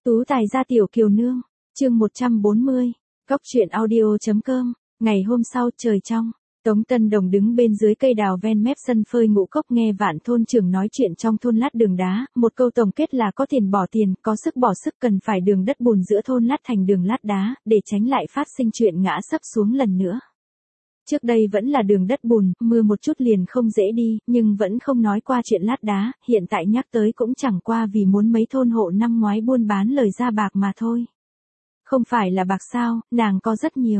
Tú tài gia tiểu kiều nương, chương 140, Cóc truyện audio.com, ngày hôm sau trời trong, Tống Tân Đồng đứng bên dưới cây đào ven mép sân phơi ngũ cốc nghe Vạn thôn trưởng nói chuyện trong thôn lát đường đá, một câu tổng kết là có tiền bỏ tiền, có sức bỏ sức, cần phải đường đất bùn giữa thôn lát thành đường lát đá, để tránh lại phát sinh chuyện ngã sấp xuống lần nữa. Trước đây vẫn là đường đất bùn, mưa một chút liền không dễ đi, nhưng vẫn không nói qua chuyện lát đá, hiện tại nhắc tới cũng chẳng qua vì muốn mấy thôn hộ năm ngoái buôn bán lời ra bạc mà thôi. Không phải là bạc sao, nàng có rất nhiều.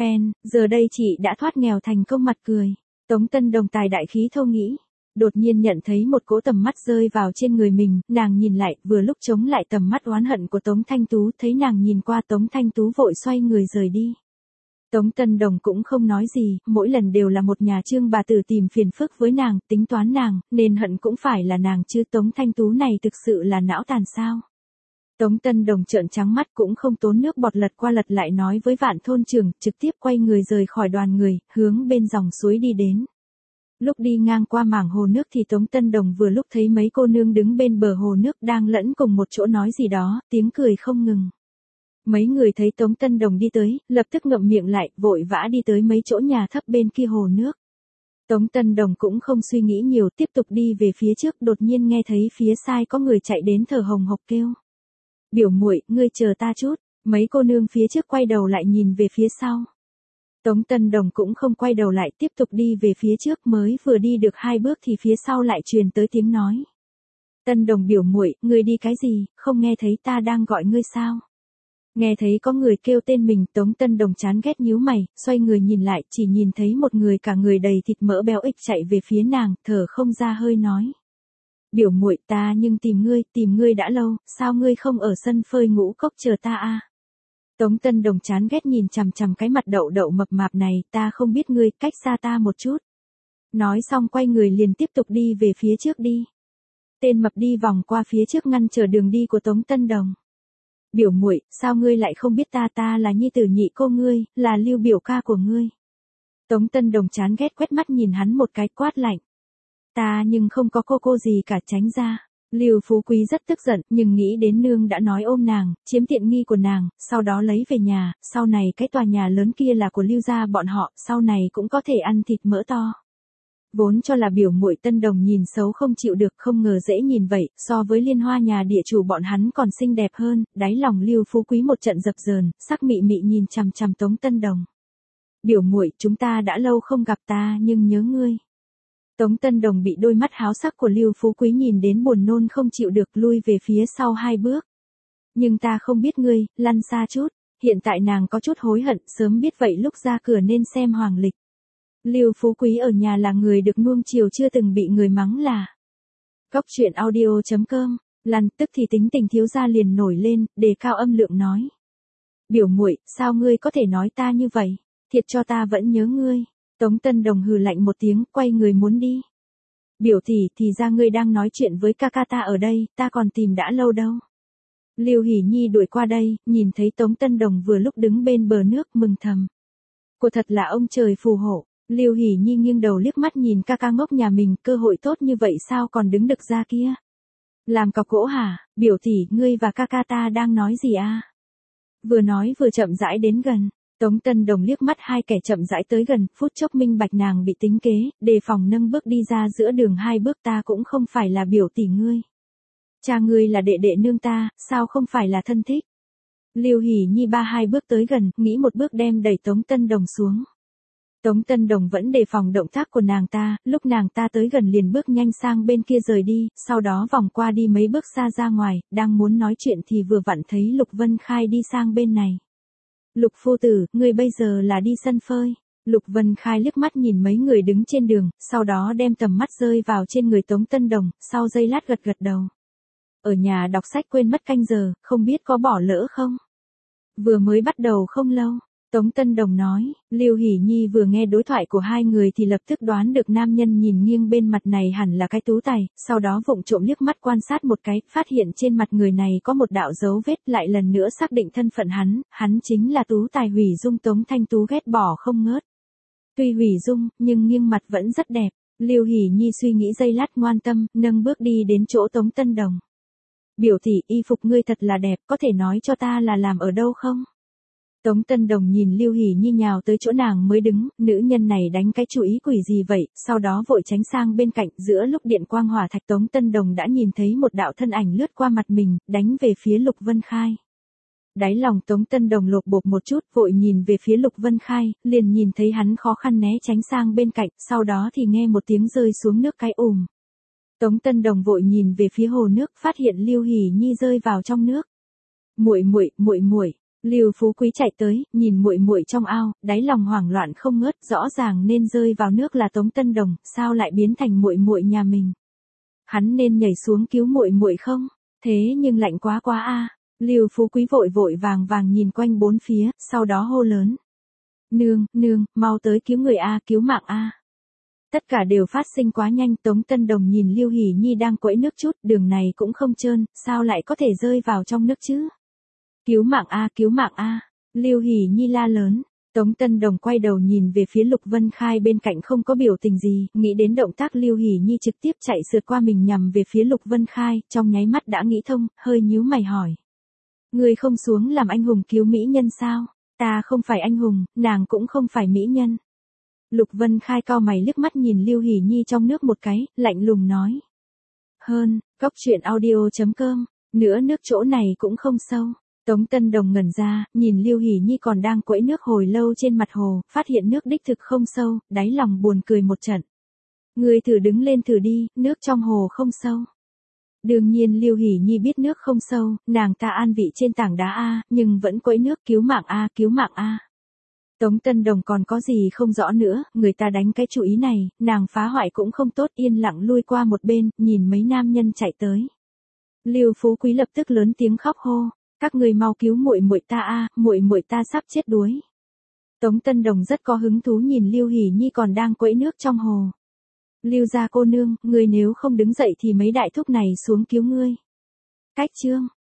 Giờ đây chị đã thoát nghèo thành công mặt cười. Tống Tân Đồng tài đại khí thô nghĩ. Đột nhiên nhận thấy một cỗ tầm mắt rơi vào trên người mình, nàng nhìn lại, vừa lúc chống lại tầm mắt oán hận của Tống Thanh Tú, thấy nàng nhìn qua Tống Thanh Tú vội xoay người rời đi. Tống Tân Đồng cũng không nói gì, mỗi lần đều là một nhà Trương bà tử tìm phiền phức với nàng, tính toán nàng, nên hận cũng phải là nàng chứ Tống Thanh Tú này thực sự là não tàn sao. Tống Tân Đồng trợn trắng mắt cũng không tốn nước bọt lật qua lật lại nói với Vạn thôn trưởng, trực tiếp quay người rời khỏi đoàn người, hướng bên dòng suối đi đến. Lúc đi ngang qua mảng hồ nước thì Tống Tân Đồng vừa lúc thấy mấy cô nương đứng bên bờ hồ nước đang lẫn cùng một chỗ nói gì đó, tiếng cười không ngừng. Mấy người thấy Tống Tân Đồng đi tới, lập tức ngậm miệng lại, vội vã đi tới mấy chỗ nhà thấp bên kia hồ nước. Tống Tân Đồng cũng không suy nghĩ nhiều, tiếp tục đi về phía trước, đột nhiên nghe thấy phía sai có người chạy đến thở hồng hộc kêu. Biểu muội, ngươi chờ ta chút. Mấy cô nương phía trước quay đầu lại nhìn về phía sau. Tống Tân Đồng cũng không quay đầu lại, tiếp tục đi về phía trước, mới vừa đi được 2 bước thì phía sau lại truyền tới tiếng nói. Tân Đồng biểu muội, ngươi đi cái gì, không nghe thấy ta đang gọi ngươi sao? Nghe thấy có người kêu tên mình, Tống Tân Đồng chán ghét nhíu mày, xoay người nhìn lại, chỉ nhìn thấy một người cả người đầy thịt mỡ béo ích chạy về phía nàng, thở không ra hơi nói. Biểu muội, ta nhưng tìm ngươi đã lâu, sao ngươi không ở sân phơi ngũ cốc chờ ta à? Tống Tân Đồng chán ghét nhìn chằm chằm cái mặt đậu đậu mập mạp này, ta không biết ngươi, cách xa ta một chút. Nói xong quay người liền tiếp tục đi về phía trước đi. Tên mập đi vòng qua phía trước ngăn trở đường đi của Tống Tân Đồng. Biểu muội, sao ngươi lại không biết ta là nhi tử nhị cô ngươi, là Lưu biểu ca của ngươi. Tống Tân Đồng chán ghét quét mắt nhìn hắn một cái quát lạnh. Ta nhưng không có cô gì cả, tránh ra. Lưu Phú Quý rất tức giận, nhưng nghĩ đến nương đã nói ôm nàng, chiếm tiện nghi của nàng, sau đó lấy về nhà, sau này cái tòa nhà lớn kia là của Lưu gia bọn họ, sau này cũng có thể ăn thịt mỡ to. Vốn cho là biểu muội Tân Đồng nhìn xấu không chịu được, không ngờ dễ nhìn vậy, so với liên hoa nhà địa chủ bọn hắn còn xinh đẹp hơn, đáy lòng Lưu Phú Quý một trận dập dờn, sắc mị mị nhìn chằm chằm Tống Tân Đồng. Biểu muội, chúng ta đã lâu không gặp, ta nhưng nhớ ngươi. Tống Tân Đồng bị đôi mắt háo sắc của Lưu Phú Quý nhìn đến buồn nôn không chịu được, lui về phía sau 2 bước. Nhưng ta không biết ngươi, lăn xa chút. Hiện tại nàng có chút hối hận, sớm biết vậy lúc ra cửa nên xem hoàng lịch. Lưu Phú Quý ở nhà là người được nuông chiều, chưa từng bị người mắng là. Cóc truyện audio.com, lăn tức thì tính tình thiếu gia liền nổi lên, đề cao âm lượng nói. Biểu muội, sao ngươi có thể nói ta như vậy? Thiệt cho ta vẫn nhớ ngươi. Tống Tân Đồng hừ lạnh một tiếng, quay người muốn đi. Biểu tỷ, thì ra ngươi đang nói chuyện với ca ca ta ở đây, ta còn tìm đã lâu đâu. Lưu Hỷ Nhi đuổi qua đây, nhìn thấy Tống Tân Đồng vừa lúc đứng bên bờ nước, mừng thầm. Cô thật là ông trời phù hộ. Lưu Hỷ Nhi nghiêng đầu liếc mắt nhìn ca ca ngốc nhà mình, cơ hội tốt như vậy sao còn đứng được ra kia. Làm cọc gỗ hả? Biểu tỷ, ngươi và ca ca ta đang nói gì à? Vừa nói vừa chậm rãi đến gần. Tống Tân Đồng liếc mắt hai kẻ chậm rãi tới gần, phút chốc minh bạch nàng bị tính kế, đề phòng nâng bước đi ra giữa đường 2 bước, ta cũng không phải là biểu tỷ ngươi. Cha ngươi là đệ đệ nương ta, sao không phải là thân thích? Lưu Hỷ Nhi 2 bước tới gần, nghĩ một bước đem đẩy Tống Tân Đồng xuống. Tống Tân Đồng vẫn đề phòng động tác của nàng ta, lúc nàng ta tới gần liền bước nhanh sang bên kia rời đi, sau đó vòng qua đi mấy bước xa ra ngoài, đang muốn nói chuyện thì vừa vặn thấy Lục Vân Khai đi sang bên này. Lục phu tử, ngươi bây giờ là đi sân phơi. Lục Vân Khai liếc mắt nhìn mấy người đứng trên đường, sau đó đem tầm mắt rơi vào trên người Tống Tân Đồng, sau giây lát gật gật đầu. Ở nhà đọc sách quên mất canh giờ, không biết có bỏ lỡ không? Vừa mới bắt đầu không lâu. Tống Tân Đồng nói, Lưu Hỷ Nhi vừa nghe đối thoại của hai người thì lập tức đoán được nam nhân nhìn nghiêng bên mặt này hẳn là cái Tú Tài, sau đó vụng trộm liếc mắt quan sát một cái, phát hiện trên mặt người này có một đạo dấu vết, lại lần nữa xác định thân phận hắn chính là Tú Tài Hủy Dung. Tống Thanh Tú ghét bỏ không ngớt. Tuy hủy dung, nhưng nghiêng mặt vẫn rất đẹp. Lưu Hỷ Nhi suy nghĩ giây lát ngoan tâm, nâng bước đi đến chỗ Tống Tân Đồng. Biểu tỷ, y phục ngươi thật là đẹp, có thể nói cho ta là làm ở đâu không? Tống Tân Đồng nhìn Lưu Hỷ Nhi nhào tới chỗ nàng mới đứng, nữ nhân này đánh cái chủ ý quỷ gì vậy, sau đó vội tránh sang bên cạnh, giữa lúc điện quang hỏa thạch Tống Tân Đồng đã nhìn thấy một đạo thân ảnh lướt qua mặt mình, đánh về phía Lục Vân Khai. Đáy lòng Tống Tân Đồng lột bột một chút, vội nhìn về phía Lục Vân Khai, liền nhìn thấy hắn khó khăn né tránh sang bên cạnh, sau đó thì nghe một tiếng rơi xuống nước cái ùm. Tống Tân Đồng vội nhìn về phía hồ nước, phát hiện Lưu Hỷ Nhi rơi vào trong nước. Muội muội. Lưu Phú Quý chạy tới, nhìn muội muội trong ao, đáy lòng hoảng loạn không ngớt, rõ ràng nên rơi vào nước là Tống Tân Đồng, sao lại biến thành muội muội nhà mình? Hắn nên nhảy xuống cứu muội muội không? Thế nhưng lạnh quá a. Lưu Phú Quý vội vàng nhìn quanh bốn phía, sau đó hô lớn: "Nương, mau tới cứu người a, cứu mạng a." Tất cả đều phát sinh quá nhanh, Tống Tân Đồng nhìn Lưu Hỷ Nhi đang quẫy nước chút, đường này cũng không trơn, sao lại có thể rơi vào trong nước chứ? Cứu mạng a, Lưu Hỷ Nhi la lớn. Tống Tân Đồng quay đầu nhìn về phía Lục Vân Khai bên cạnh không có biểu tình gì, nghĩ đến động tác Lưu Hỷ Nhi trực tiếp chạy sượt qua mình nhằm về phía Lục Vân Khai, trong nháy mắt đã nghĩ thông, hơi nhíu mày hỏi: "Ngươi không xuống làm anh hùng cứu mỹ nhân sao?" "Ta không phải anh hùng, nàng cũng không phải mỹ nhân." Lục Vân Khai cau mày liếc mắt nhìn Lưu Hỷ Nhi trong nước một cái, lạnh lùng nói: Cóc truyện audio.com, nữa nước chỗ này cũng không sâu. Tống Tân Đồng ngẩn ra, nhìn Lưu Hỷ Nhi còn đang quẫy nước hồi lâu trên mặt hồ, phát hiện nước đích thực không sâu, đáy lòng buồn cười một trận. Ngươi thử đứng lên thử đi, nước trong hồ không sâu. Đương nhiên Lưu Hỷ Nhi biết nước không sâu, nàng ta an vị trên tảng đá a, nhưng vẫn quẫy nước, cứu mạng a. Tống Tân Đồng còn có gì không rõ nữa, người ta đánh cái chủ ý này, nàng phá hoại cũng không tốt, yên lặng lui qua một bên, nhìn mấy nam nhân chạy tới. Lưu Phú Quý lập tức lớn tiếng khóc hô: "Các người mau cứu muội muội ta a, muội muội ta sắp chết đuối." Tống Tân Đồng rất có hứng thú nhìn Lưu Hỷ Nhi còn đang quẫy nước trong hồ. "Lưu gia cô nương, ngươi nếu không đứng dậy thì mấy đại thúc này xuống cứu ngươi." Cách chương